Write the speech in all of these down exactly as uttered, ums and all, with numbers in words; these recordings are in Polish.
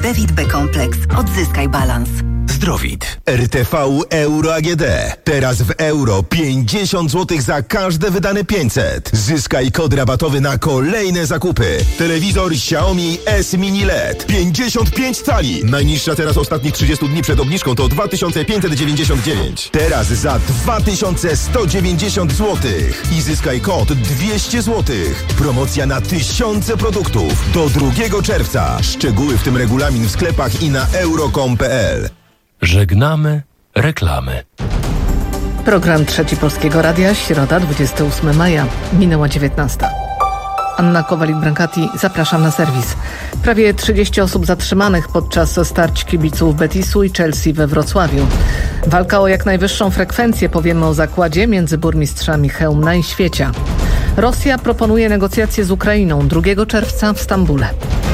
Zdrowit B-kompleks. Odzyskaj balans. Zdrowit. R T V Euro A G D. Teraz w euro pięćdziesiąt złotych za każde wydane pięćset. Zyskaj kod rabatowy na kolejne zakupy. Telewizor Xiaomi S Mini L E D. pięćdziesiąt pięć cali. Najniższa teraz ostatnich trzydziestu dni przed obniżką to dwa tysiące pięćset dziewięćdziesiąt dziewięć. Teraz za dwa tysiące sto dziewięćdziesiąt złotych. I zyskaj kod dwieście złotych. Promocja na tysiące produktów. Do drugiego czerwca. Szczegóły w tym regulamin w sklepach i na euro kropka com kropka p l. Żegnamy reklamy. Program Trzeci Polskiego Radia, środa, dwudziestego ósmego maja, minęła dziewiętnasta. Anna Kowalik-Brankati, zapraszam na serwis. Prawie trzydzieści osób zatrzymanych podczas starć kibiców Betisu i Chelsea we Wrocławiu. Walka o jak najwyższą frekwencję, powiemy o zakładzie między burmistrzami Chełmna i Świecia. Rosja proponuje negocjacje z Ukrainą drugiego czerwca w Stambule.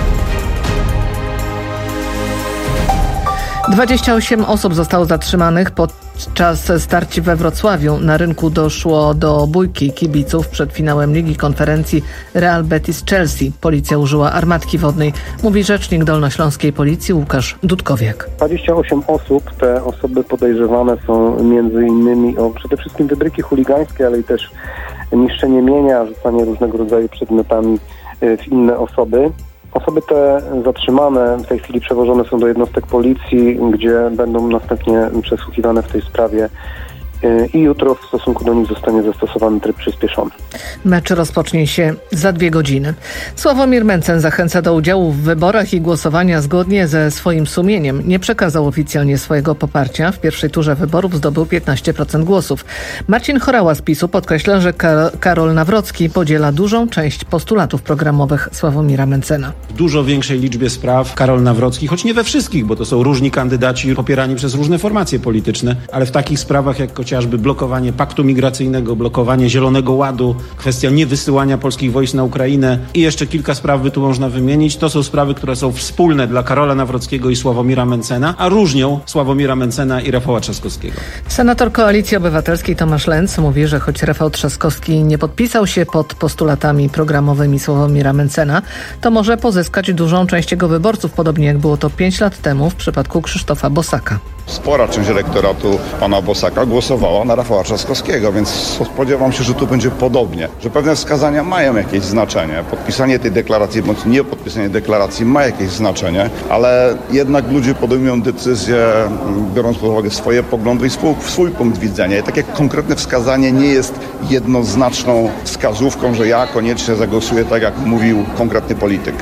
dwadzieścia osiem osób zostało zatrzymanych podczas starci we Wrocławiu. Na rynku doszło do bójki kibiców przed finałem Ligi Konferencji Real Betis-Chelsea. Policja użyła armatki wodnej, mówi rzecznik dolnośląskiej policji Łukasz Dudkowiak. dwadzieścia osiem osób, te osoby podejrzewane są między innymi o przede wszystkim wybryki chuligańskie, ale i też niszczenie mienia, rzucanie różnego rodzaju przedmiotami w inne osoby. Osoby te zatrzymane w tej chwili przewożone są do jednostek policji, gdzie będą następnie przesłuchiwane w tej sprawie i jutro w stosunku do nich zostanie zastosowany tryb przyspieszony. Mecz rozpocznie się za dwie godziny. Sławomir Mencen zachęca do udziału w wyborach i głosowania zgodnie ze swoim sumieniem. Nie przekazał oficjalnie swojego poparcia. W pierwszej turze wyborów zdobył piętnaście procent głosów. Marcin Horała z PiSu podkreśla, że Karol Nawrocki podziela dużą część postulatów programowych Sławomira Mencena. W dużo większej liczbie spraw Karol Nawrocki, choć nie we wszystkich, bo to są różni kandydaci popierani przez różne formacje polityczne, ale w takich sprawach jak chociażby blokowanie paktu migracyjnego, blokowanie Zielonego Ładu, kwestia niewysyłania polskich wojsk na Ukrainę i jeszcze kilka spraw by tu można wymienić. To są sprawy, które są wspólne dla Karola Nawrockiego i Sławomira Mencena, a różnią Sławomira Mencena i Rafała Trzaskowskiego. Senator Koalicji Obywatelskiej Tomasz Lenz mówi, że choć Rafał Trzaskowski nie podpisał się pod postulatami programowymi Sławomira Mencena, to może pozyskać dużą część jego wyborców, podobnie jak było to pięć lat temu w przypadku Krzysztofa Bosaka. Spora część elektoratu pana Bosaka głosowała na Rafała Trzaskowskiego, więc spodziewam się, że tu będzie podobnie, że pewne wskazania mają jakieś znaczenie. Podpisanie tej deklaracji bądź nie podpisanie deklaracji ma jakieś znaczenie, ale jednak ludzie podejmują decyzję, biorąc pod uwagę swoje poglądy i swój, swój punkt widzenia. I tak jak konkretne wskazanie nie jest jednoznaczną wskazówką, że ja koniecznie zagłosuję tak, jak mówił konkretny polityk.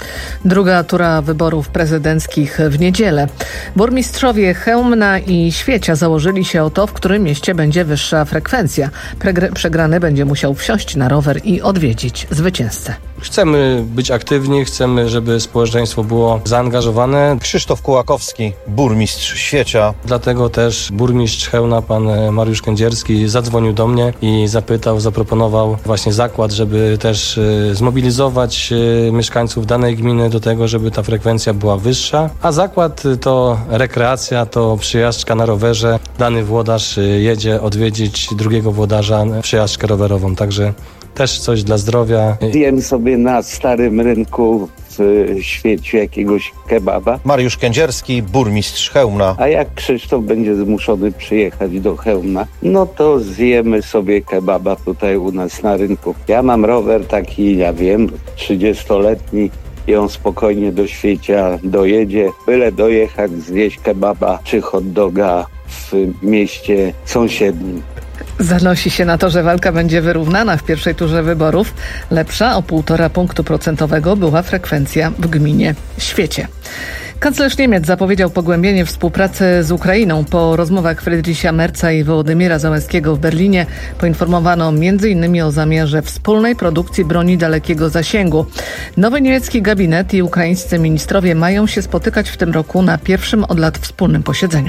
Druga tura wyborów prezydenckich w niedzielę. Burmistrzowie Chełmna i Świecia założyli się o to, w którym mieście będzie wyższa frekwencja. Pregr- przegrany będzie musiał wsiąść na rower i odwiedzić zwycięzcę. Chcemy być aktywni, chcemy, żeby społeczeństwo było zaangażowane. Krzysztof Kułakowski, burmistrz Świecia. Dlatego też burmistrz Chełmna, pan Mariusz Kędzierski, zadzwonił do mnie i zapytał, zaproponował właśnie zakład, żeby też zmobilizować mieszkańców danej gminy do tego, żeby ta frekwencja była wyższa. A zakład to rekreacja, to przyjażdżka na rowerze. Dany włodarz jedzie odwiedzić drugiego włodarza przyjażdżkę rowerową, także też coś dla zdrowia. Zjem sobie na Starym Rynku w Świeciu jakiegoś kebaba. Mariusz Kędzierski, burmistrz Chełmna. A jak Krzysztof będzie zmuszony przyjechać do Chełmna, no to zjemy sobie kebaba tutaj u nas na rynku. Ja mam rower taki, ja wiem, trzydziestoletni. I on spokojnie do Świecia dojedzie, byle dojechać, zjeść kebaba czy hot doga w mieście sąsiednim. Zanosi się na to, że walka będzie wyrównana w pierwszej turze wyborów. Lepsza o półtora punktu procentowego była frekwencja w gminie Świecie. Kanclerz Niemiec zapowiedział pogłębienie współpracy z Ukrainą. Po rozmowach Friedricha Merza i Wołodymyra Załęskiego w Berlinie poinformowano między innymi o zamiarze wspólnej produkcji broni dalekiego zasięgu. Nowy niemiecki gabinet i ukraińscy ministrowie mają się spotykać w tym roku na pierwszym od lat wspólnym posiedzeniu.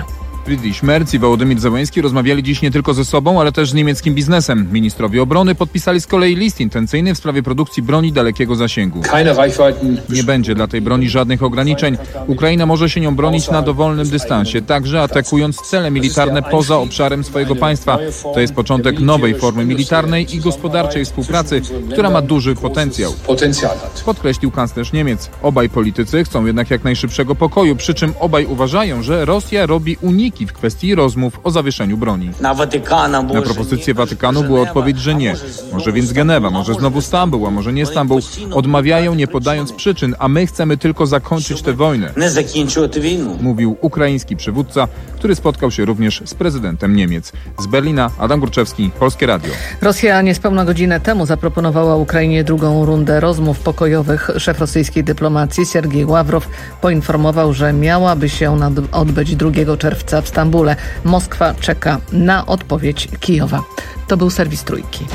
Friedrich Merz i Wołodymyr Zełenski rozmawiali dziś nie tylko ze sobą, ale też z niemieckim biznesem. Ministrowie obrony podpisali z kolei list intencyjny w sprawie produkcji broni dalekiego zasięgu. Nie będzie dla tej broni żadnych ograniczeń. Ukraina może się nią bronić na dowolnym dystansie, także atakując cele militarne poza obszarem swojego państwa. To jest początek nowej formy militarnej i gospodarczej współpracy, która ma duży potencjał. Podkreślił kanclerz Niemiec. Obaj politycy chcą jednak jak najszybszego pokoju, przy czym obaj uważają, że Rosja robi uniki w kwestii rozmów o zawieszeniu broni. Na propozycję Watykanu była odpowiedź, że nie. Może więc Genewa, może znowu Stambuł, a może nie Stambuł. Odmawiają, nie podając przyczyn, a my chcemy tylko zakończyć tę wojnę. Mówił ukraiński przywódca, który spotkał się również z prezydentem Niemiec. Z Berlina Adam Górczewski, Polskie Radio. Rosja niespełna godzinę temu zaproponowała Ukrainie drugą rundę rozmów pokojowych. Szef rosyjskiej dyplomacji Sergiej Ławrow poinformował, że miałaby się odbyć drugiego czerwca w Stambule. Moskwa czeka na odpowiedź Kijowa. To był serwis Trójki.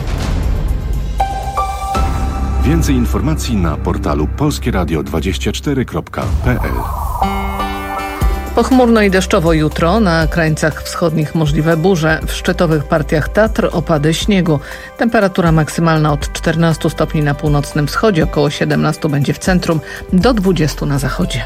Więcej informacji na portalu polskie radio dwadzieścia cztery kropka p l. Pochmurno i deszczowo jutro, na krańcach wschodnich możliwe burze, w szczytowych partiach Tatr opady śniegu. Temperatura maksymalna od czternastu stopni na północnym wschodzie, około siedemnastu będzie w centrum, do dwudziestu na zachodzie.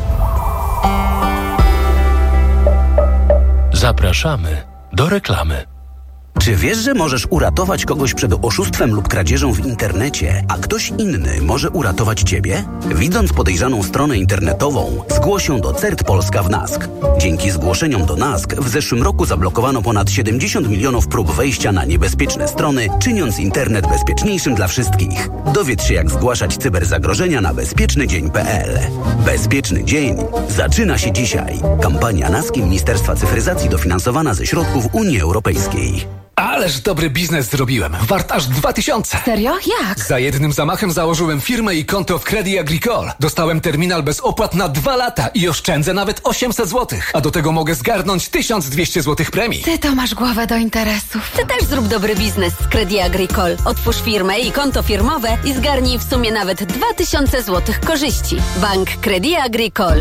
Zapraszamy do reklamy. Czy wiesz, że możesz uratować kogoś przed oszustwem lub kradzieżą w internecie, a ktoś inny może uratować ciebie? Widząc podejrzaną stronę internetową, zgłoś ją do CERT Polska w NASK. Dzięki zgłoszeniom do NASK w zeszłym roku zablokowano ponad siedemdziesiąt milionów prób wejścia na niebezpieczne strony, czyniąc internet bezpieczniejszym dla wszystkich. Dowiedz się, jak zgłaszać cyberzagrożenia na bezpieczny dzień kropka p l. Bezpieczny dzień zaczyna się dzisiaj. Kampania NASK i Ministerstwa Cyfryzacji dofinansowana ze środków Unii Europejskiej. Ależ dobry biznes zrobiłem. Wart aż dwa tysiące. Serio? Jak? Za jednym zamachem założyłem firmę i konto w Crédit Agricole. Dostałem terminal bez opłat na dwa lata i oszczędzę nawet osiemset złotych. A do tego mogę zgarnąć tysiąc dwieście złotych premii. Ty to masz głowę do interesów. Ty też zrób dobry biznes z Crédit Agricole. Otwórz firmę i konto firmowe i zgarnij w sumie nawet dwa tysiące złotych korzyści. Bank Crédit Agricole.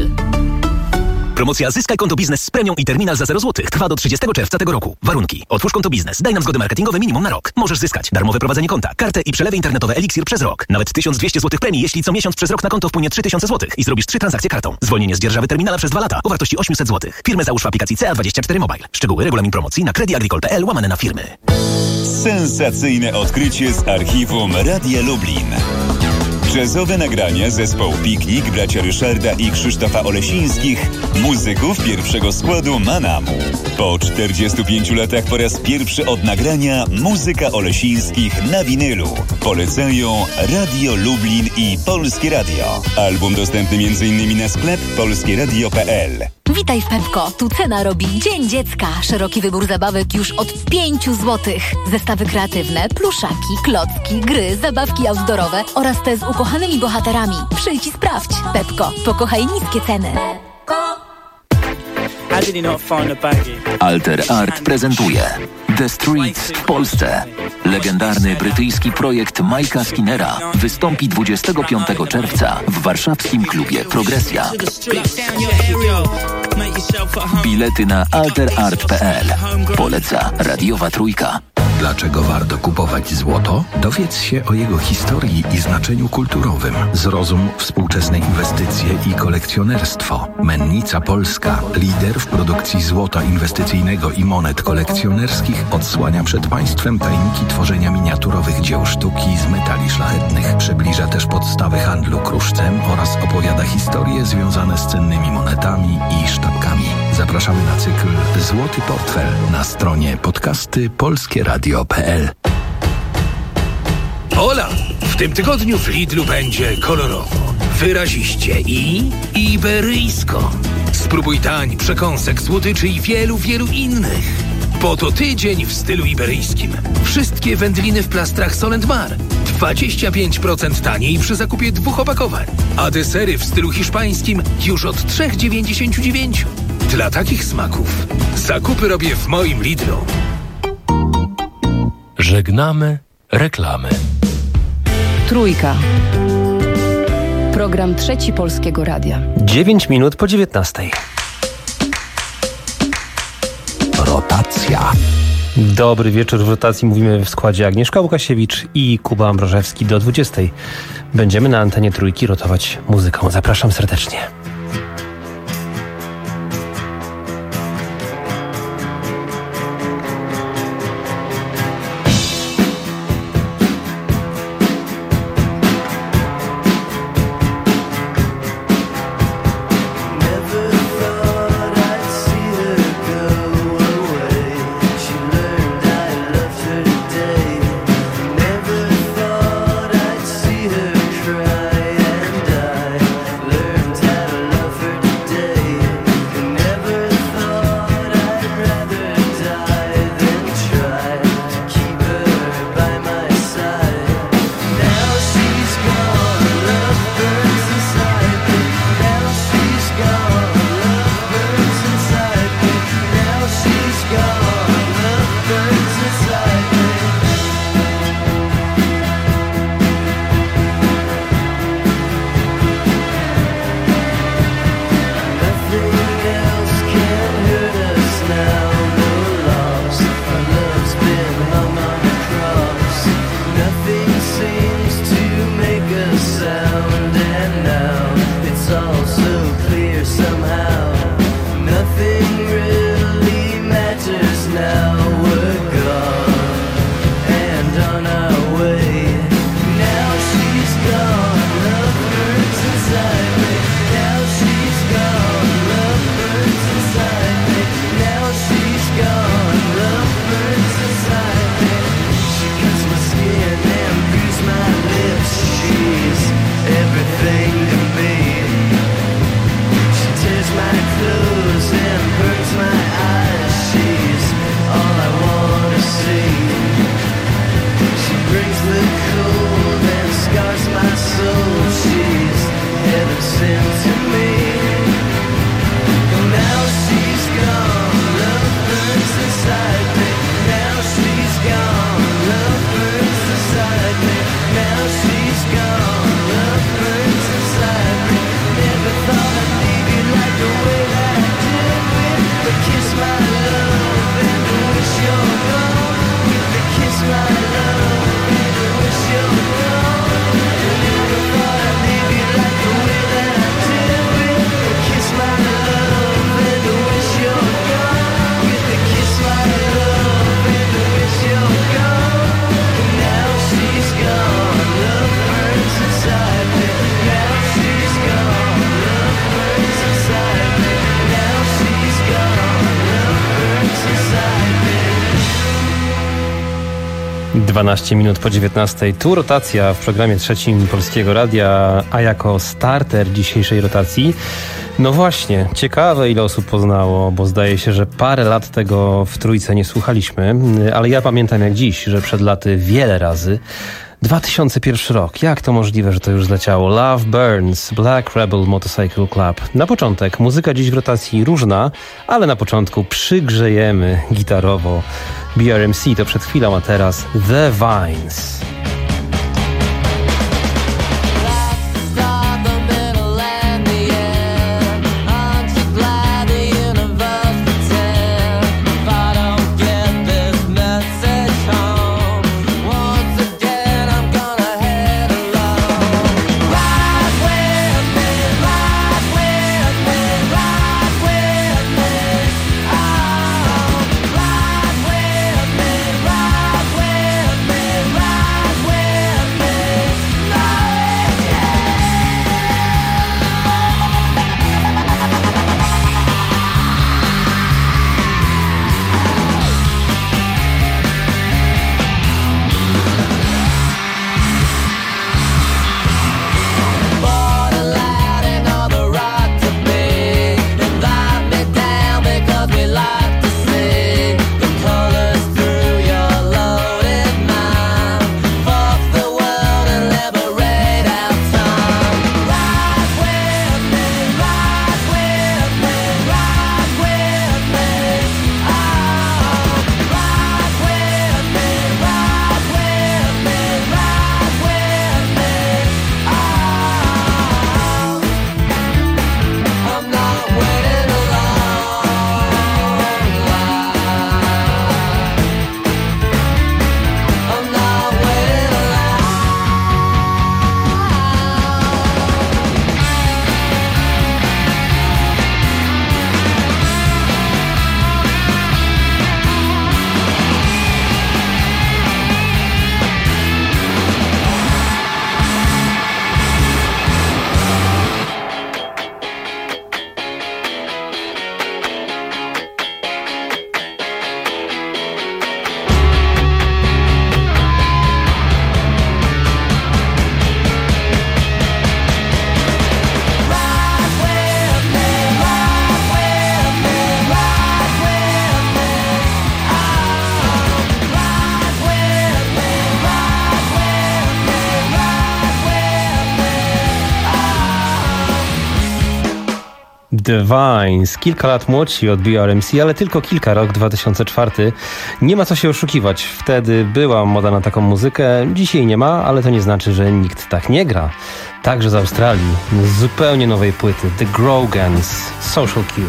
Promocja Zyskaj konto biznes z premią i terminal za zero złotych trwa do trzydziestego czerwca tego roku. Warunki. Otwórz konto biznes. Daj nam zgody marketingowe minimum na rok. Możesz zyskać darmowe prowadzenie konta, kartę i przelewy internetowe Eliksir przez rok. Nawet tysiąc dwieście złotych premii, jeśli co miesiąc przez rok na konto wpłynie trzy tysiące złotych i zrobisz trzy transakcje kartą. Zwolnienie z dzierżawy terminala przez dwa lata o wartości osiemset złotych. Firmę załóż w aplikacji C A dwadzieścia cztery Mobile. Szczegóły, regulamin promocji na crediagricole kropka p l łamane na firmy. Sensacyjne odkrycie z archiwum Radia Lublin. Jazzowe nagrania zespołu Piknik, bracia Ryszarda i Krzysztofa Olesińskich, muzyków pierwszego składu Manamu. Po czterdziestu pięciu latach po raz pierwszy od nagrania muzyka Olesińskich na winylu. Polecają Radio Lublin i Polskie Radio. Album dostępny między innymi na sklep polskie radio kropka p l. Witaj w Pepko. Tu cena robi Dzień Dziecka. Szeroki wybór zabawek już od pięciu złotych. Zestawy kreatywne, pluszaki, klocki, gry, zabawki outdoorowe oraz te z ukochanymi bohaterami. Przyjdź i sprawdź. Pepko. Pokochaj niskie ceny. Alter Art prezentuje The Streets w Polsce. Legendarny brytyjski projekt Mike'a Skinnera wystąpi dwudziestego piątego czerwca w warszawskim klubie Progresja. Bilety na alter art kropka p l. Poleca Radiowa Trójka. Dlaczego warto kupować złoto? Dowiedz się o jego historii i znaczeniu kulturowym. Zrozum współczesne inwestycje i kolekcjonerstwo. Mennica Polska, lider w produkcji złota inwestycyjnego i monet kolekcjonerskich, odsłania przed państwem tajniki tworzenia miniaturowych dzieł sztuki z metali szlachetnych. Przybliża też podstawy handlu kruszcem oraz opowiada historie związane z cennymi monetami i sztabkami. Zapraszamy na cykl Złoty Portfel na stronie podcasty polskie radio kropka p l. Hola! W tym tygodniu w Lidlu będzie kolorowo, wyraziście i iberyjsko. Spróbuj tań, przekąsek, słodyczy i wielu, wielu innych. Bo to tydzień w stylu iberyjskim. Wszystkie wędliny w plastrach Solent Mar. dwadzieścia pięć procent taniej przy zakupie dwóch opakowań. A desery w stylu hiszpańskim już od trzy dziewięćdziesiąt dziewięć. Dla takich smaków zakupy robię w moim Lidlu. Żegnamy reklamy. Trójka. Program Trzeci Polskiego Radia. dziewięć minut po dziewiętnastej. Rotacja. Dobry wieczór. W rotacji mówimy w składzie Agnieszka Łukasiewicz i Kuba Ambrożewski. Do dwudziestej będziemy na antenie Trójki rotować muzyką. Zapraszam serdecznie. dwanaście minut po dziewiętnastej. Tu rotacja w programie trzecim Polskiego Radia, a jako starter dzisiejszej rotacji, no właśnie, ciekawe ile osób poznało, bo zdaje się, że parę lat tego w Trójce nie słuchaliśmy, ale ja pamiętam jak dziś, że przed laty wiele razy. dwa tysiące pierwszy rok. Jak to możliwe, że to już zleciało? Love Burns, Black Rebel Motorcycle Club. Na początek muzyka dziś w rotacji różna, ale na początku przygrzejemy gitarowo. B R M C to przed chwilą, a teraz The Vines. Ride The Vines. Kilka lat młodsi od B R M C, ale tylko kilka, rok dwa tysiące czwarty. Nie ma co się oszukiwać. Wtedy była moda na taką muzykę, dzisiaj nie ma, ale to nie znaczy, że nikt tak nie gra. Także z Australii, z zupełnie nowej płyty, The Grogans, Social Cue.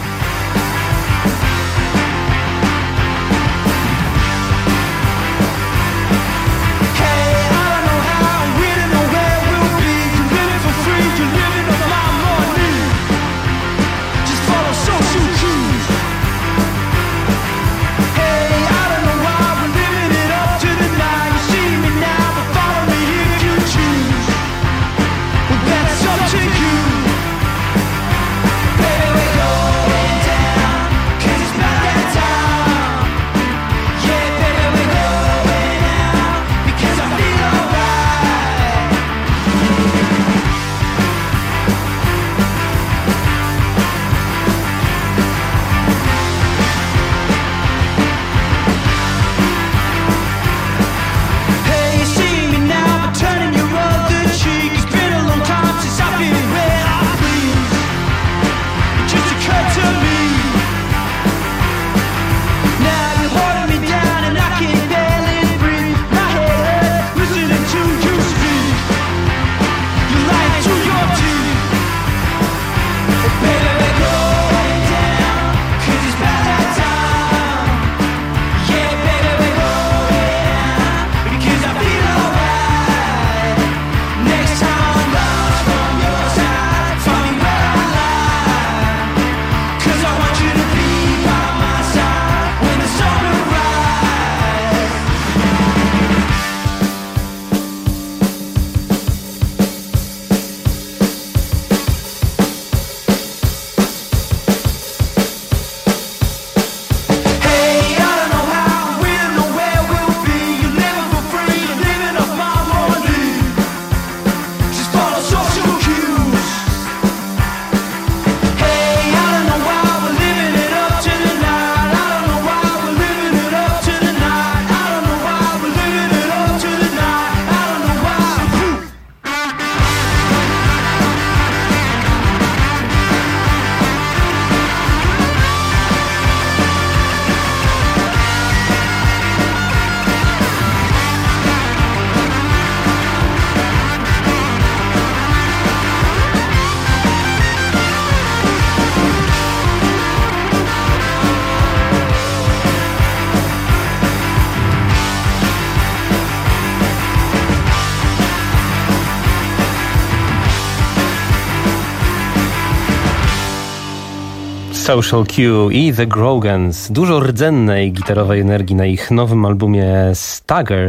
Social Cue i The Grogans. Dużo rdzennej gitarowej energii na ich nowym albumie Stagger.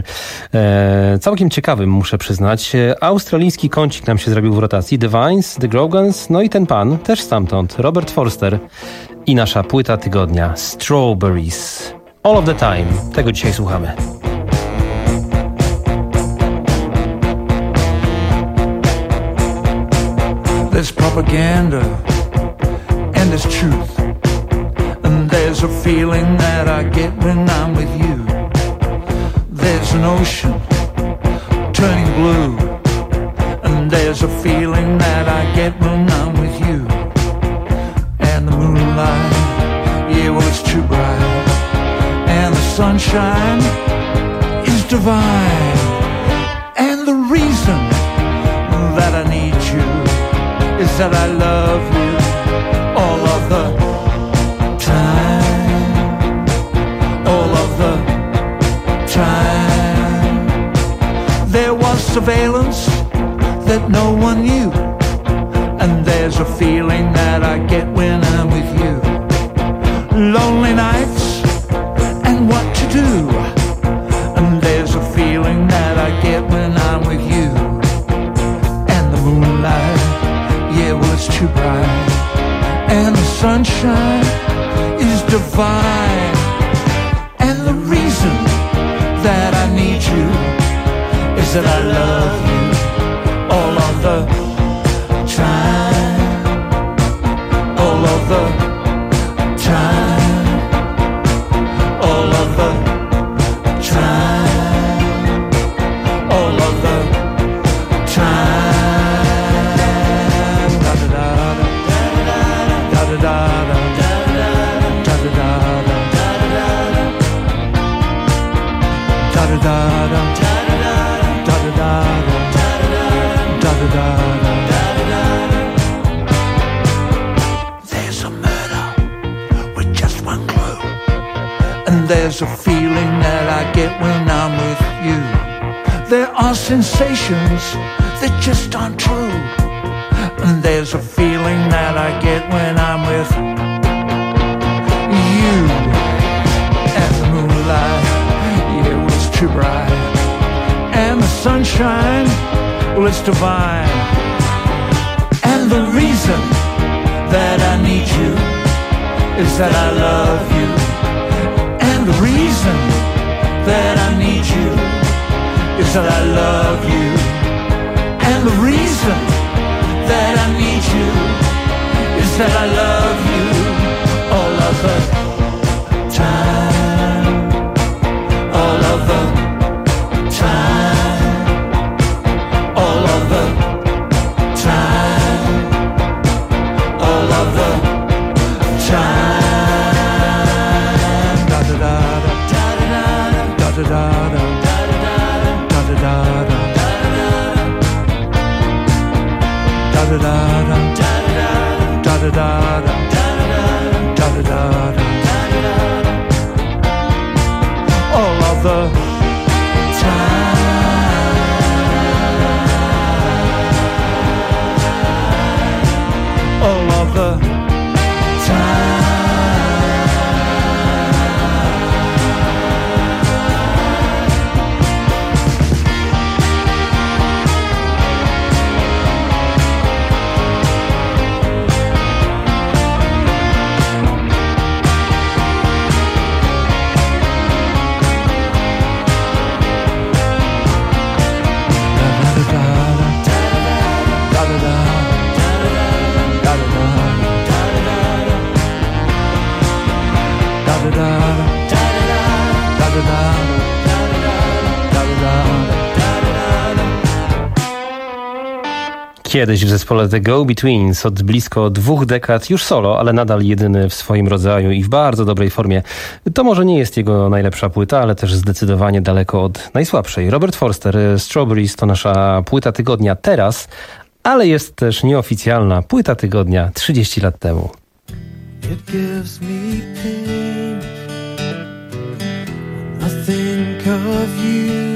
E, całkiem ciekawym, muszę przyznać. Australijski kącik nam się zrobił w rotacji. The Vines, The Grogans, no i ten pan, też stamtąd, Robert Forster. I nasza płyta tygodnia, Strawberries. All of the Time. Tego dzisiaj słuchamy. There's propaganda and there's truth, and there's a feeling that I get when I'm with you. There's an ocean turning blue, and there's a feeling that I get when I'm with you. And the moonlight, yeah, well it's too bright, and the sunshine is divine. And the reason that I need you is that I love you all of the time, all of the time. There was surveillance that no one knew, and there's a feeling that I get when I'm with you. Lonely nights and what to do, and there's a feeling that I get when I'm with you. And the moonlight, yeah, well it's too bright, and the sunshine is divine. And the reason that I need you is that I love you all of the time, all of the time, all of the time, all of the time. Da, da, da, da. And there's a feeling that I get when I'm with you. There are sensations that just aren't true. And there's a feeling that I get when I'm with you. And the moonlight, yeah, it was too bright. And the sunshine, well, it's divine. And the reason that I need you is that I love you. And the reason that I need you is that I love you. And the reason that I need you is that I love you all of the time, all of the time, all of the time, all of the time. Da da da da da da da da da da da da. Da da da da da da da da da da. All of the time, all of the time. Kiedyś w zespole The Go-Betweens od blisko dwóch dekad już solo, ale nadal jedyny w swoim rodzaju i w bardzo dobrej formie. To może nie jest jego najlepsza płyta, ale też zdecydowanie daleko od najsłabszej. Robert Forster, Strawberries to nasza płyta tygodnia teraz, ale jest też nieoficjalna płyta tygodnia trzydzieści lat temu. It gives me pain when I think of you.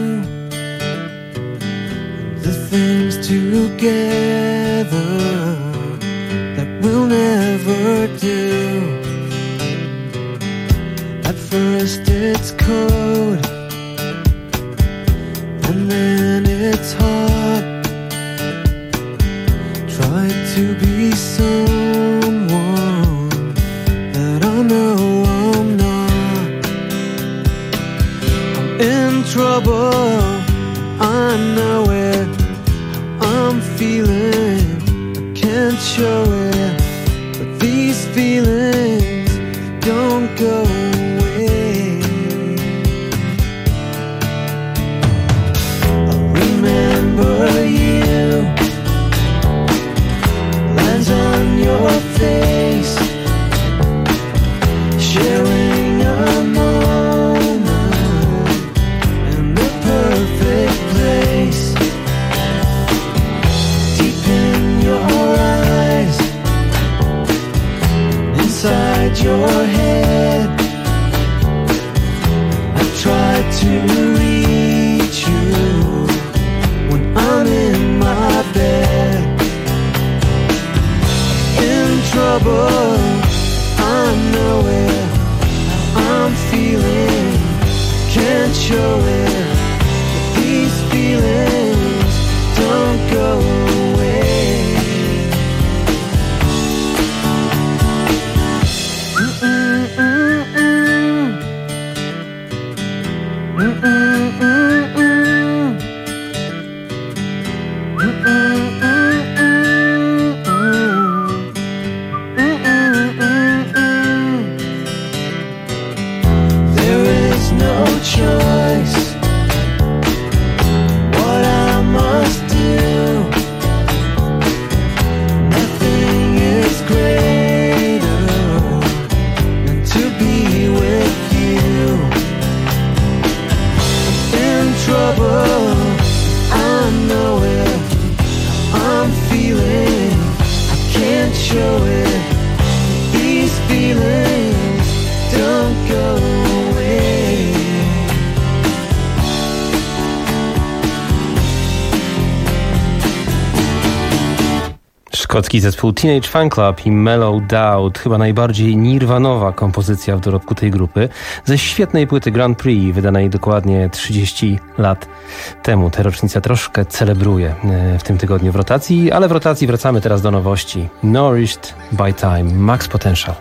The things together that we'll never do. At first it's cold, and then it's hot. Try to be someone that I know I'm not. I'm in trouble, I know it. I'm feeling, I can't show it, but these feelings don't go away. I remember you, lines on your face, sharing a moment in the perfect place. Inside your head, I try to reach you when I'm in my bed. In trouble, I know it. I'm feeling, can't show it, but these feelings don't go away. show it. These feelings don't go away. Szkocki zespół Teenage Fanclub i Mellow Doubt, chyba najbardziej nirwanowa kompozycja w dorobku tej grupy, ze świetnej płyty Grand Prix, wydanej dokładnie trzydzieści lat temu. Tę rocznicę troszkę celebruję w tym tygodniu w rotacji, ale w rotacji wracamy teraz do nowości. Nourished by Time, Max Potential.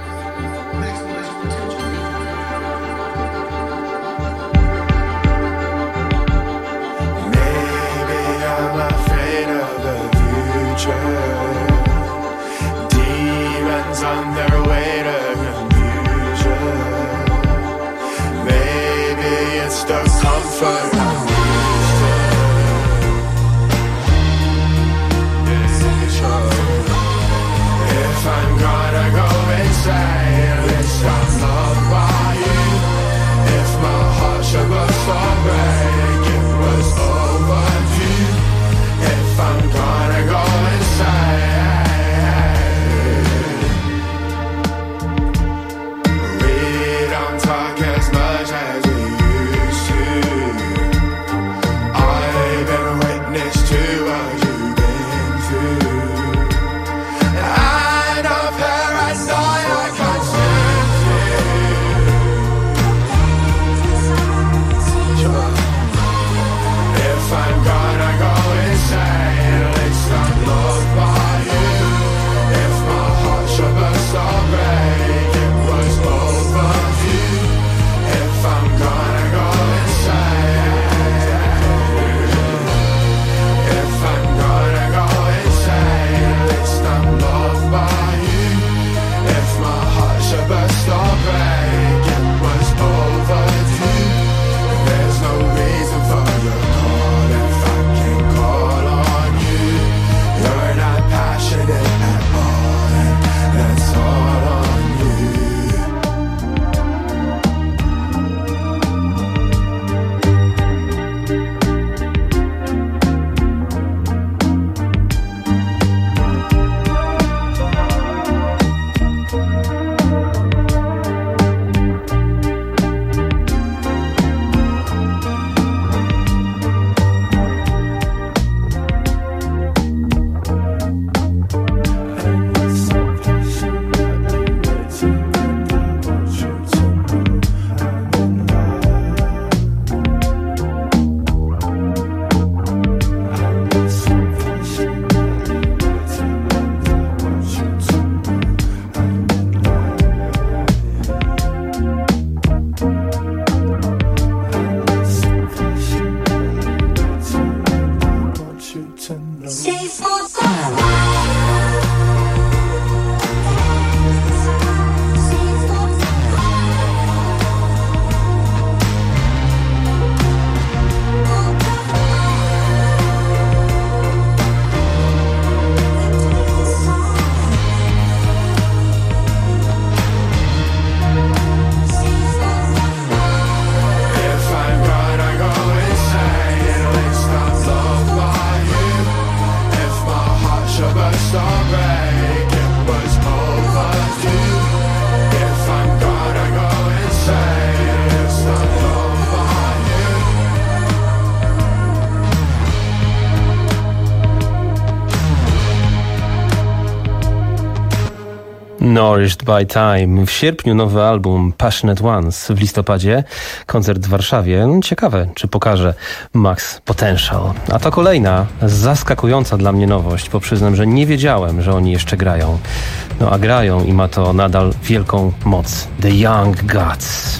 Nourished by Time. W sierpniu nowy album Passionate Ones. W listopadzie koncert w Warszawie. No, ciekawe, czy pokaże Max Potential. A to kolejna zaskakująca dla mnie nowość, bo przyznam, że nie wiedziałem, że oni jeszcze grają. No a grają i ma to nadal wielką moc. The Young Gods.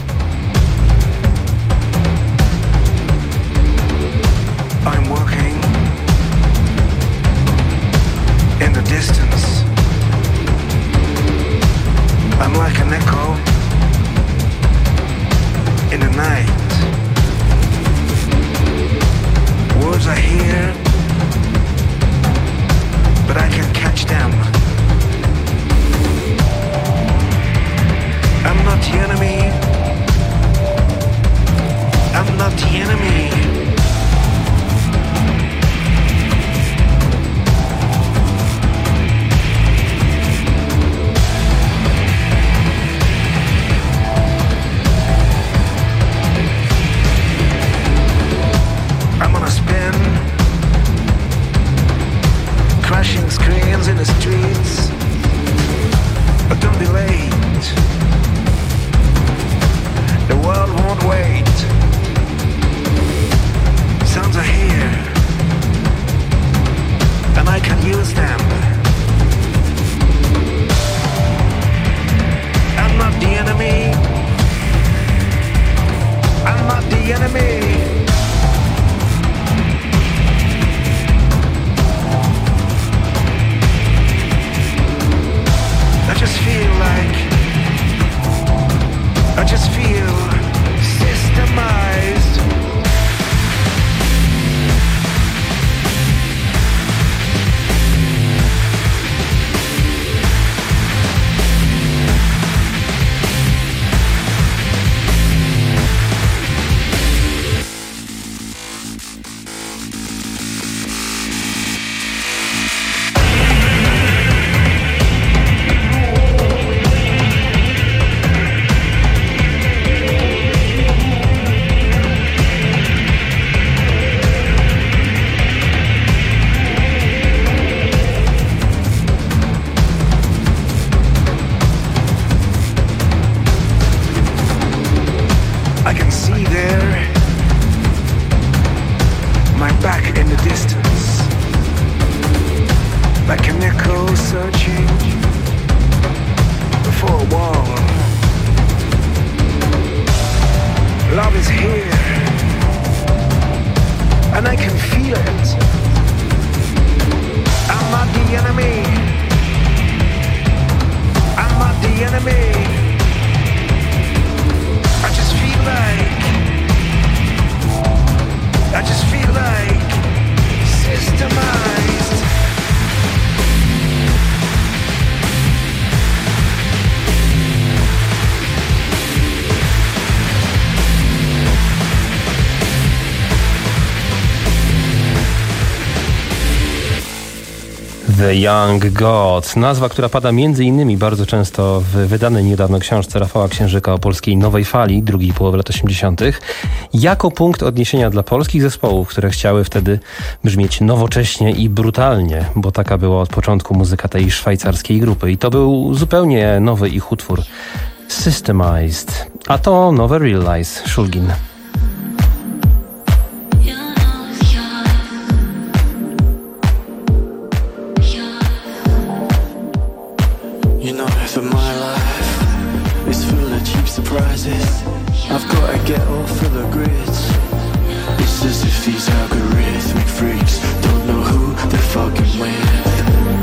I'm walking in the distance. I'm like an echo in the night. Words I hear, but I can't catch them. I'm not the enemy. I'm not the enemy. The world won't wait. Sounds are here, and I can use them. I'm not the enemy. I'm not the enemy. I just feel like, I just feel systemized. The Young Gods, nazwa, która pada między innymi bardzo często w wydanej niedawno książce Rafała Księżyka o polskiej nowej fali drugiej połowy lat osiemdziesiątych, jako punkt odniesienia dla polskich zespołów, które chciały wtedy brzmieć nowocześnie i brutalnie, bo taka była od początku muzyka tej szwajcarskiej grupy. I to był zupełnie nowy ich utwór, Systemized, a to nowe Realize, Shulgin. Surprises. I've got to get off of the grids. It's as if these algorithmic freaks don't know who they're fucking with.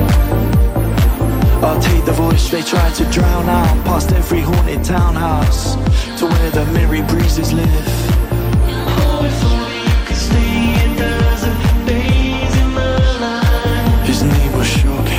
I'll take the voice they try to drown out, past every haunted townhouse, to where the merry breezes live. Oh, if only you could stay a dozen days in my life. His name was Shulgin.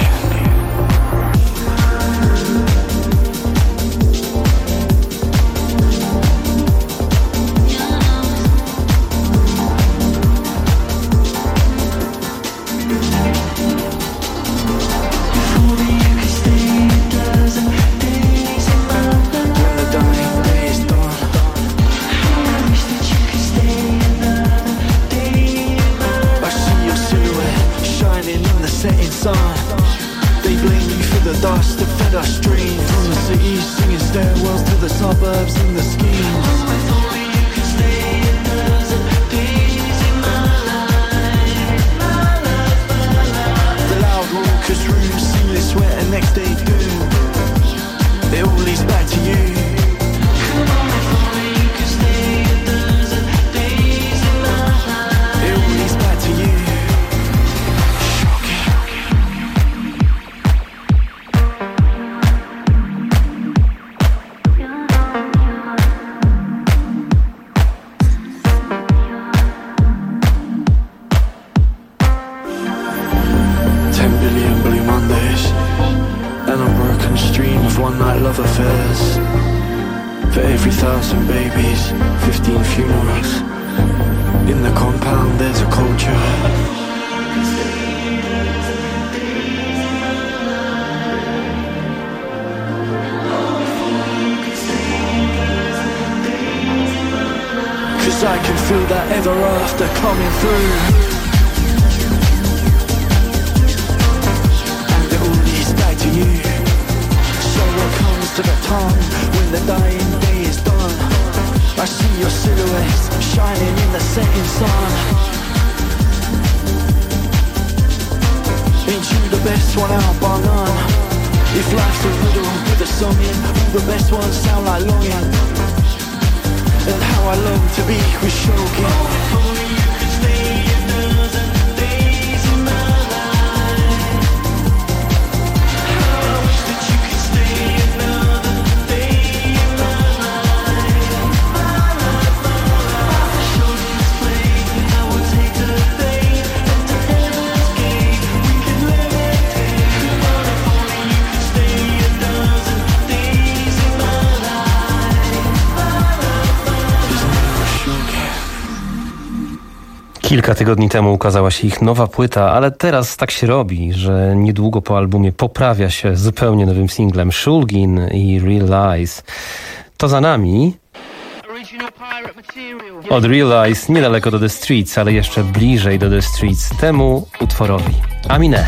They blame you for the dust that fed us dreams. From the cities singing stairwells to the suburbs and the schemes. If only you could stay a dozen days in my life, my life, my life. The loud raucous rooms, seamless sweat and next day doom. It all leads back to you. Come on, if only you could stay a dozen days in my life. It all leads back to you. Affairs. For every thousand babies, fifteen funerals. In the compound there's a culture. Cause I can feel that ever after coming through. And it all leads back to you. So what comes to the top come when the dying day is done. I see your silhouettes shining in the setting sun. Ain't you the best one out by none? If life's a riddle with a song in, all the best ones sound like longing. And how I long to be with Shogun. If only you could stay a dozen days in my life. How I wish that you could stay another day in my life. My life, my life. Shogun's flame, I will take the fame and to heaven's gate. We can levitate. But if only you could stay a dozen days in my life. My life, my life. Kilka tygodni temu ukazała się ich nowa płyta, ale teraz tak się robi, że niedługo po albumie poprawia się zupełnie nowym singlem Shulgin i Real Lies. To za nami. Od Real Lies niedaleko do The Streets, ale jeszcze bliżej do The Streets temu utworowi. Aminé.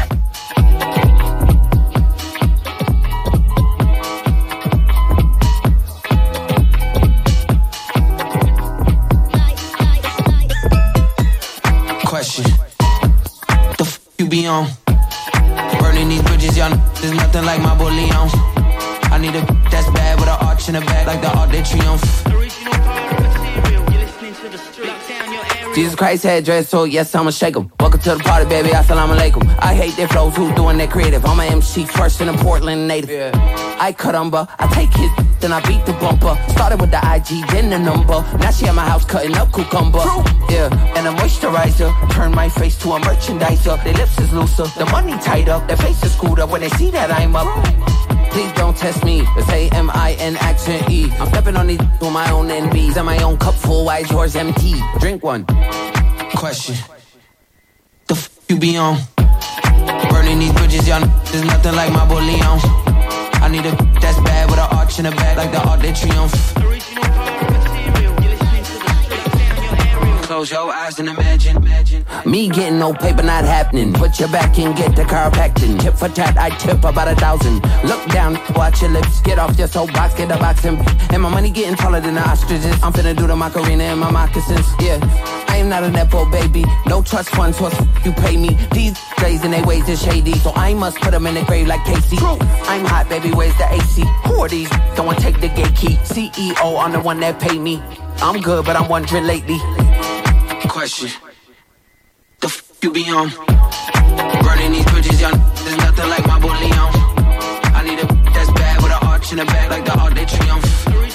Question. The f you be on? Burning these bridges, y'all. There's nothing like my boy Leon. I need a that's bad with an arch in the back, like the Arc de Triomphe. Jesus Christ had dress, so yes, I'ma shake 'em. Welcome to the party, baby, assalamu alaikum. I hate their flows, who's doing that creative? I'm a M C first and a Portland native. Yeah. I cut umber, I take his, then I beat the bumper. Started with the I G, then the number. Now she at my house cutting up cucumber. Yeah, and a moisturizer, turn my face to a merchandiser. Their lips is looser, the money tight up. Their face is screwed up when they see that I'm up. Please don't test me, it's A M I N accent E. I'm stepping on these with my own N Bs. And my own cup full, why is yours empty? Drink one. Question. The f you be on? Burning these bridges, y'all. There's nothing like my boy Leon. I need a that's bad with an arch in the back, like the Arc de Triomphe. Close your eyes and imagine, imagine. Me getting no paper not happening. Put your back in, get the chiropractic. Tip for tat, I tip about a thousand. Look down, watch your lips. Get off your soapbox, get the boxing. And my money getting taller than the ostriches. I'm finna do the Macarena in my moccasins. Yeah, I am not a nepo baby. No trust fund, so you pay me. These days and they ways is shady, so I must put them in the grave like Casey. I'm hot, baby, where's the A C? Who are these? Don't want take the gate key. C E O, I'm the one that pay me. I'm good, but I'm wondering lately. Question. The f you be on? Burning these bridges, young. There's nothing like my boy Leon. I need a that's bad with an arch in the back, like the Arc de Triomphe.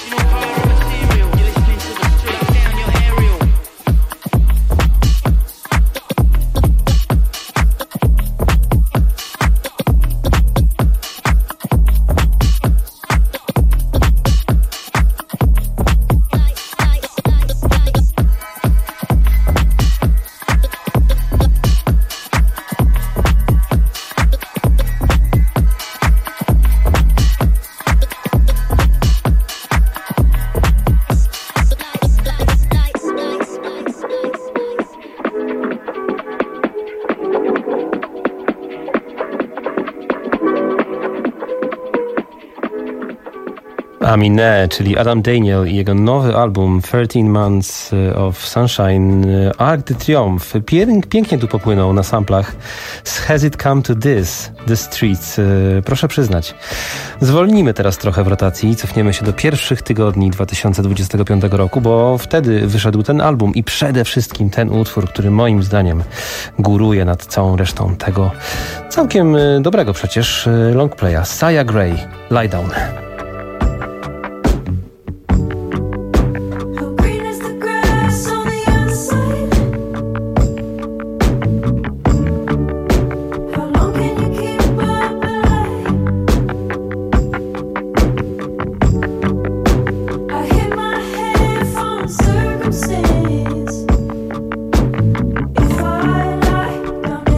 Aminé, czyli Adam Daniel i jego nowy album thirteen months of Sunshine, Arc de Triomphe. Pięknie tu popłynął na samplach z Has It Come to This, The Streets. Proszę przyznać. Zwolnimy teraz trochę w rotacji i cofniemy się do pierwszych tygodni dwa tysiące dwudziestego piątego roku, bo wtedy wyszedł ten album i przede wszystkim ten utwór, który moim zdaniem góruje nad całą resztą tego całkiem dobrego przecież longplaya. Sia Gray, Lie Down.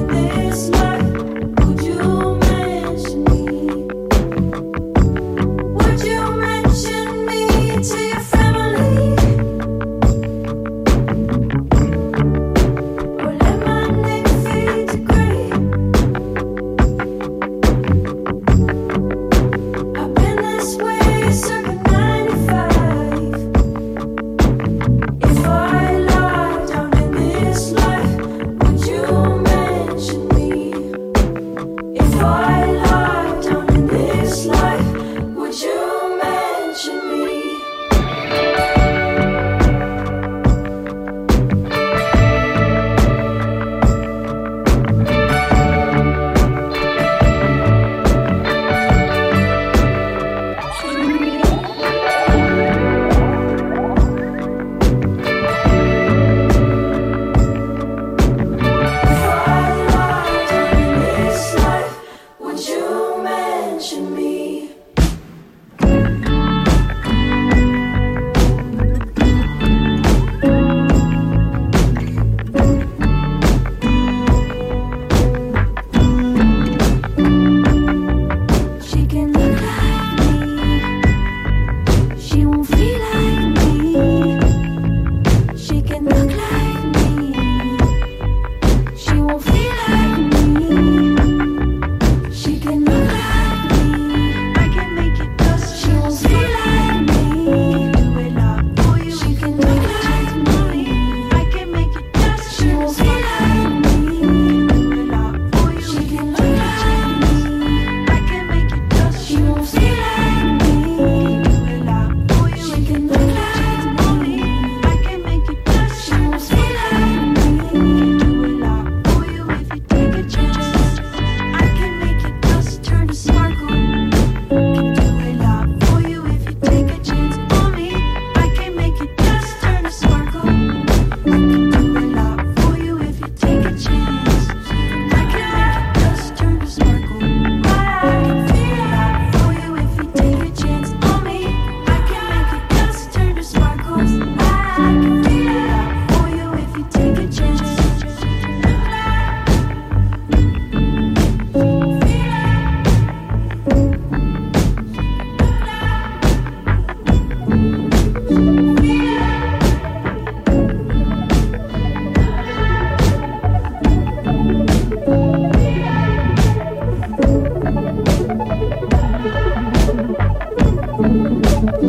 Would you mention me?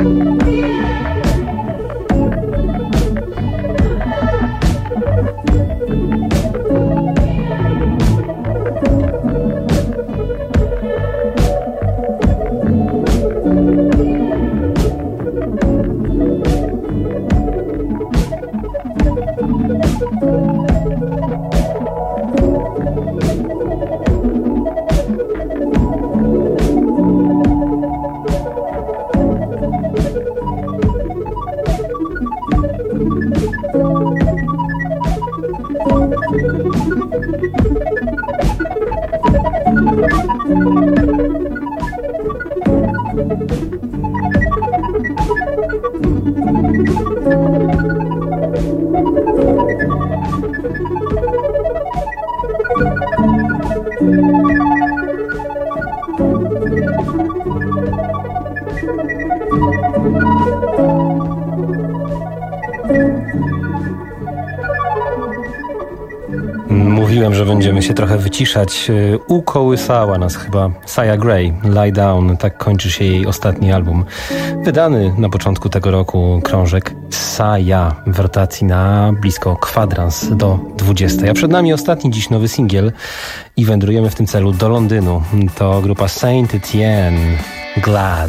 Mówiłem, że będziemy się trochę wyciszać. Ukołysała nas chyba Sia Gray, Lie Down. Tak kończy się jej ostatni album. Wydany na początku tego roku krążek Sia w rotacji na blisko kwadrans do dwudziestej. A przed nami ostatni dziś nowy singiel i wędrujemy w tym celu do Londynu. To grupa Saint Etienne, Glad.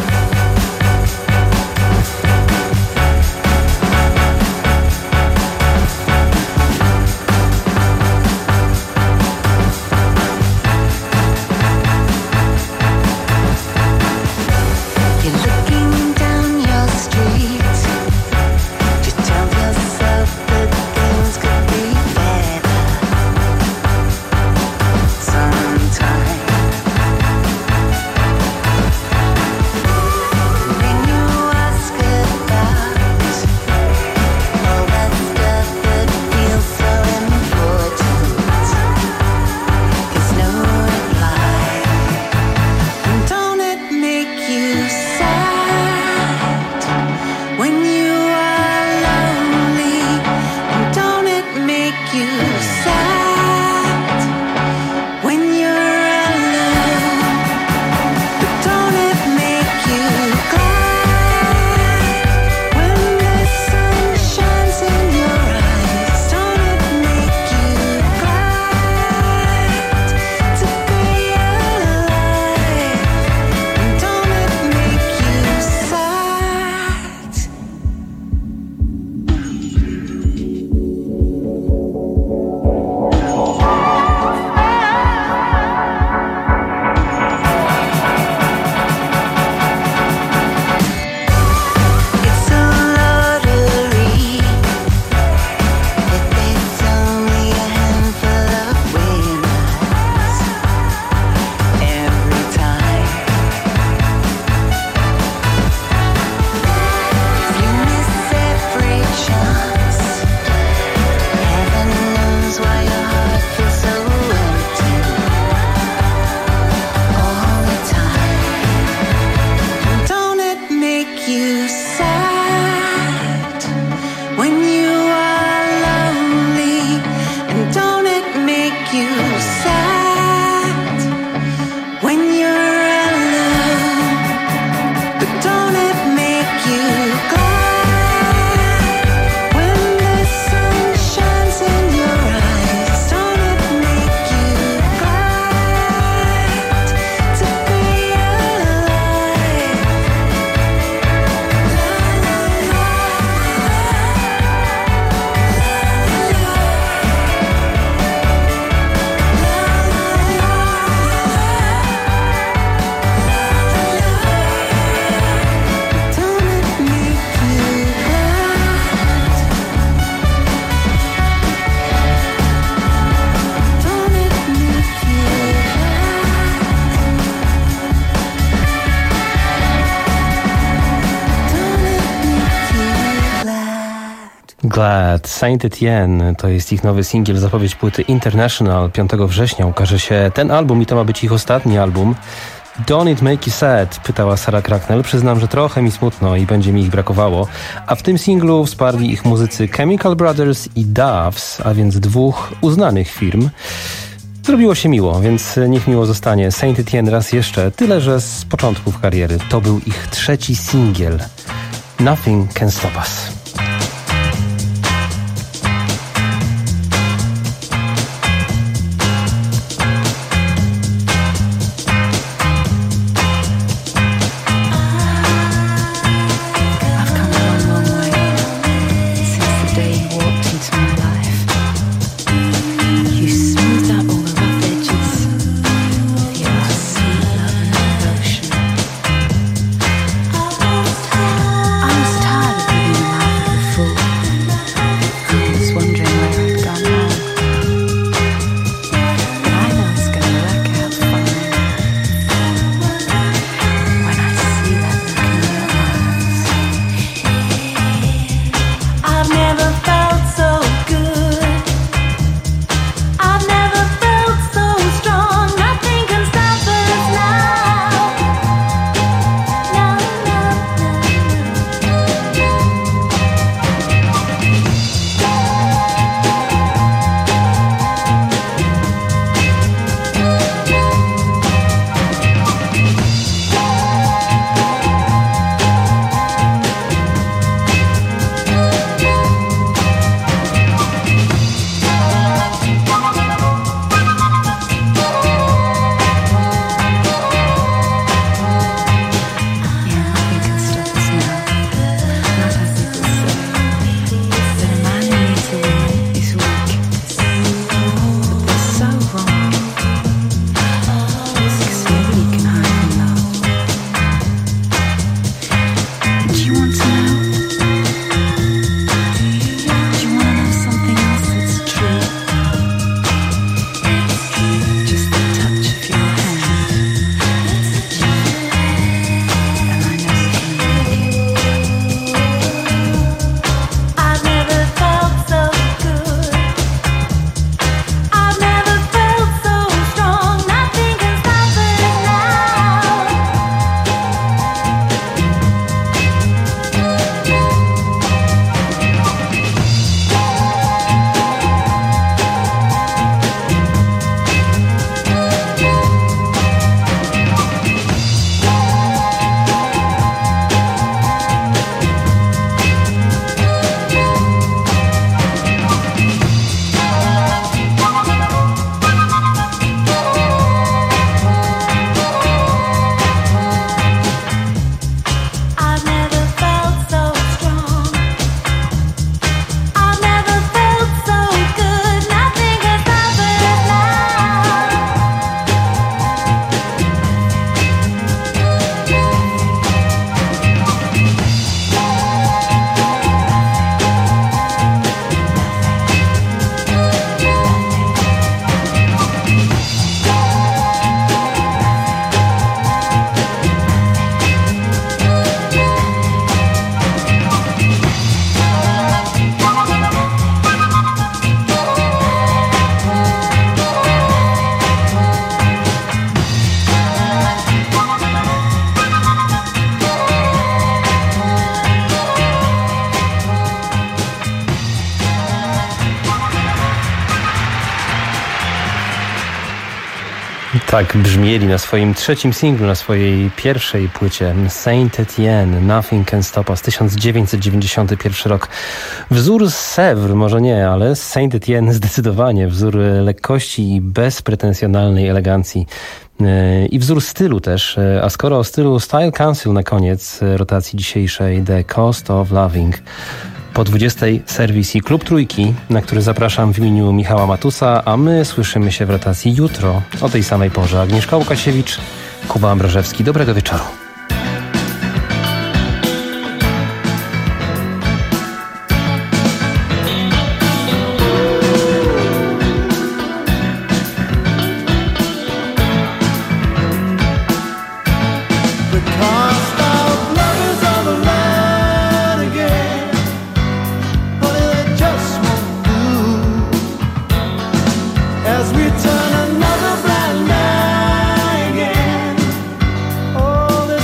Glad, Saint Etienne, to jest ich nowy singiel, zapowiedź płyty International. piątego września ukaże się ten album i to ma być ich ostatni album. Don't it make you sad? Pytała Sarah Cracknell. Przyznam, że trochę mi smutno i będzie mi ich brakowało. A w tym singlu wsparli ich muzycy Chemical Brothers i Doves, a więc dwóch uznanych firm. Zrobiło się miło, więc niech miło zostanie. Saint Etienne raz jeszcze, tyle że z początków kariery. To był ich trzeci singiel. Nothing Can Stop Us. Tak brzmieli na swoim trzecim singlu, na swojej pierwszej płycie Saint Etienne, Nothing Can Stop Us, tysiąc dziewięćset dziewięćdziesiąty pierwszy rok. Wzór Sèvres może nie, ale Saint Etienne zdecydowanie. Wzór lekkości i bezpretensjonalnej elegancji. I wzór stylu też. A skoro o stylu, Style Council na koniec rotacji dzisiejszej, The Cost of Loving. Po dwudziestej serwis i Klub Trójki, na który zapraszam w imieniu Michała Matusa, a my słyszymy się w rotacji jutro o tej samej porze. Agnieszka Łukasiewicz, Kuba Ambrożewski. Dobrego wieczoru. As we turn another blind eye again, oh,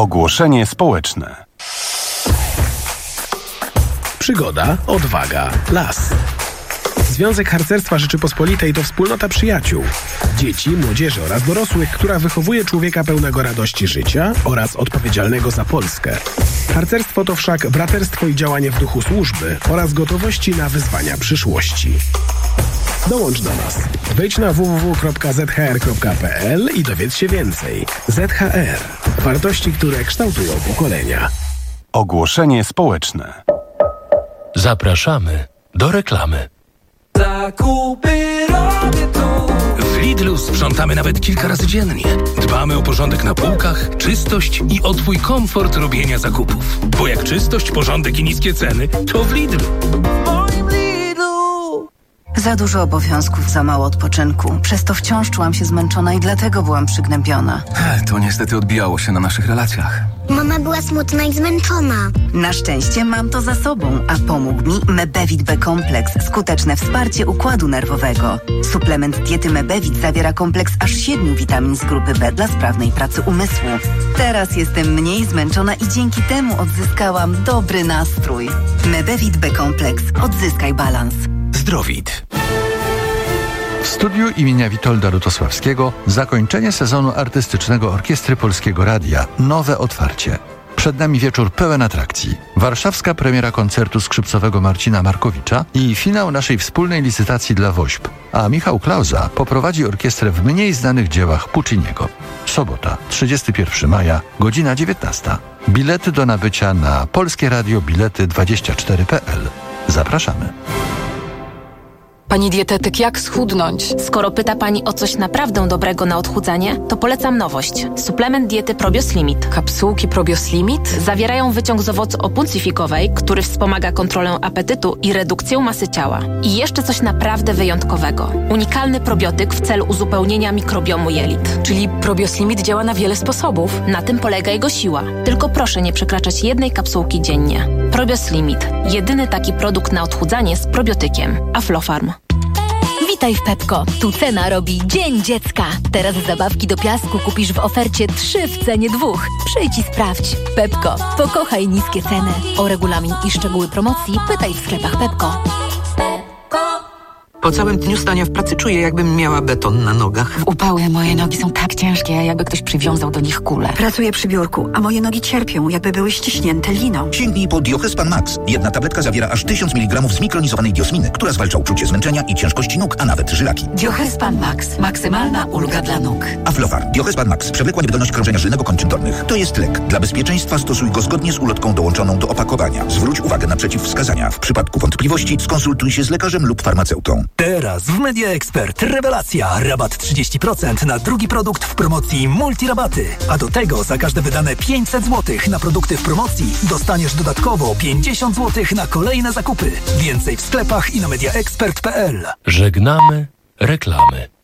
Ogłoszenie społeczne. Przygoda, odwaga, las. Związek Harcerstwa Rzeczypospolitej to wspólnota przyjaciół, dzieci, młodzieży oraz dorosłych, która wychowuje człowieka pełnego radości życia oraz odpowiedzialnego za Polskę. Harcerstwo to wszak braterstwo i działanie w duchu służby oraz gotowości na wyzwania przyszłości. Dołącz do nas. Wejdź na w w w kropka z h r kropka p l i dowiedz się więcej. Z H R. Wartości, które kształtują pokolenia. Ogłoszenie społeczne. Zapraszamy do reklamy. Zakupy robię tu. W Lidlu sprzątamy nawet kilka razy dziennie. Dbamy o porządek na półkach, czystość i o twój komfort robienia zakupów. Bo jak czystość, porządek i niskie ceny, to w Lidlu. Za dużo obowiązków, za mało odpoczynku. Przez to wciąż czułam się zmęczona i dlatego byłam przygnębiona. To niestety odbijało się na naszych relacjach. Mama była smutna i zmęczona. Na szczęście mam to za sobą, a pomógł mi Mebevit B Kompleks. Skuteczne wsparcie układu nerwowego. Suplement diety Mebevit zawiera kompleks aż siedmiu witamin z grupy B dla sprawnej pracy umysłu. Teraz jestem mniej zmęczona i dzięki temu odzyskałam dobry nastrój. Mebevit B Kompleks. Odzyskaj balans. Zdrowit. W studiu imienia Witolda Lutosławskiego zakończenie sezonu artystycznego Orkiestry Polskiego Radia. Nowe otwarcie. Przed nami wieczór pełen atrakcji. Warszawska premiera koncertu skrzypcowego Marcina Markowicza i finał naszej wspólnej licytacji dla WOŚP. A Michał Klauza poprowadzi orkiestrę w mniej znanych dziełach Pucciniego. Sobota, trzydziestego pierwszego maja, godzina dziewiętnasta. Bilety do nabycia na polskie radio bilety dwadzieścia cztery kropka p l. Zapraszamy. Pani dietetyk, jak schudnąć? Skoro pyta Pani o coś naprawdę dobrego na odchudzanie, to polecam nowość. Suplement diety Probios Limit. Kapsułki Probios Limit? Zawierają wyciąg z owocu opuncifikowej, który wspomaga kontrolę apetytu i redukcję masy ciała. I jeszcze coś naprawdę wyjątkowego. Unikalny probiotyk w celu uzupełnienia mikrobiomu jelit. Czyli Probios Limit działa na wiele sposobów. Na tym polega jego siła. Tylko proszę nie przekraczać jednej kapsułki dziennie. Probios Limit. Jedyny taki produkt na odchudzanie z probiotykiem. Aflofarm. Witaj w Pepko. Tu cena robi Dzień Dziecka. Teraz zabawki do piasku kupisz w ofercie trzy w cenie dwóch. Przyjdź i sprawdź. Pepko. Pokochaj niskie ceny. O regulamin i szczegóły promocji pytaj w sklepach Pepko. Po całym dniu stania w pracy czuję, jakbym miała beton na nogach. W upały moje nogi są tak ciężkie, jakby ktoś przywiązał do nich kulę. Pracuję przy biurku, a moje nogi cierpią, jakby były ściśnięte liną. Sięgnij po Diochespan Max. Jedna tabletka zawiera aż tysiąc miligramów zmikronizowanej diosminy, która zwalcza uczucie zmęczenia i ciężkości nóg, a nawet żylaki. Diochespan Max. Maksymalna ulga dla nóg. Aflofar. Diochespan Max. Przewlekła niewydolność krążenia żylnego kończyn dolnych. To jest lek. Dla bezpieczeństwa stosuj go zgodnie z ulotką dołączoną do opakowania. Zwróć uwagę na przeciwwskazania. W przypadku wątpliwości skonsultuj się z lekarzem lub farmaceutą. Teraz w Media Expert rewelacja. Rabat trzydzieści procent na drugi produkt w promocji Multirabaty. A do tego za każde wydane pięćset złotych na produkty w promocji dostaniesz dodatkowo pięćdziesiąt złotych na kolejne zakupy. Więcej w sklepach i na mediaexpert kropka p l. Żegnamy reklamy.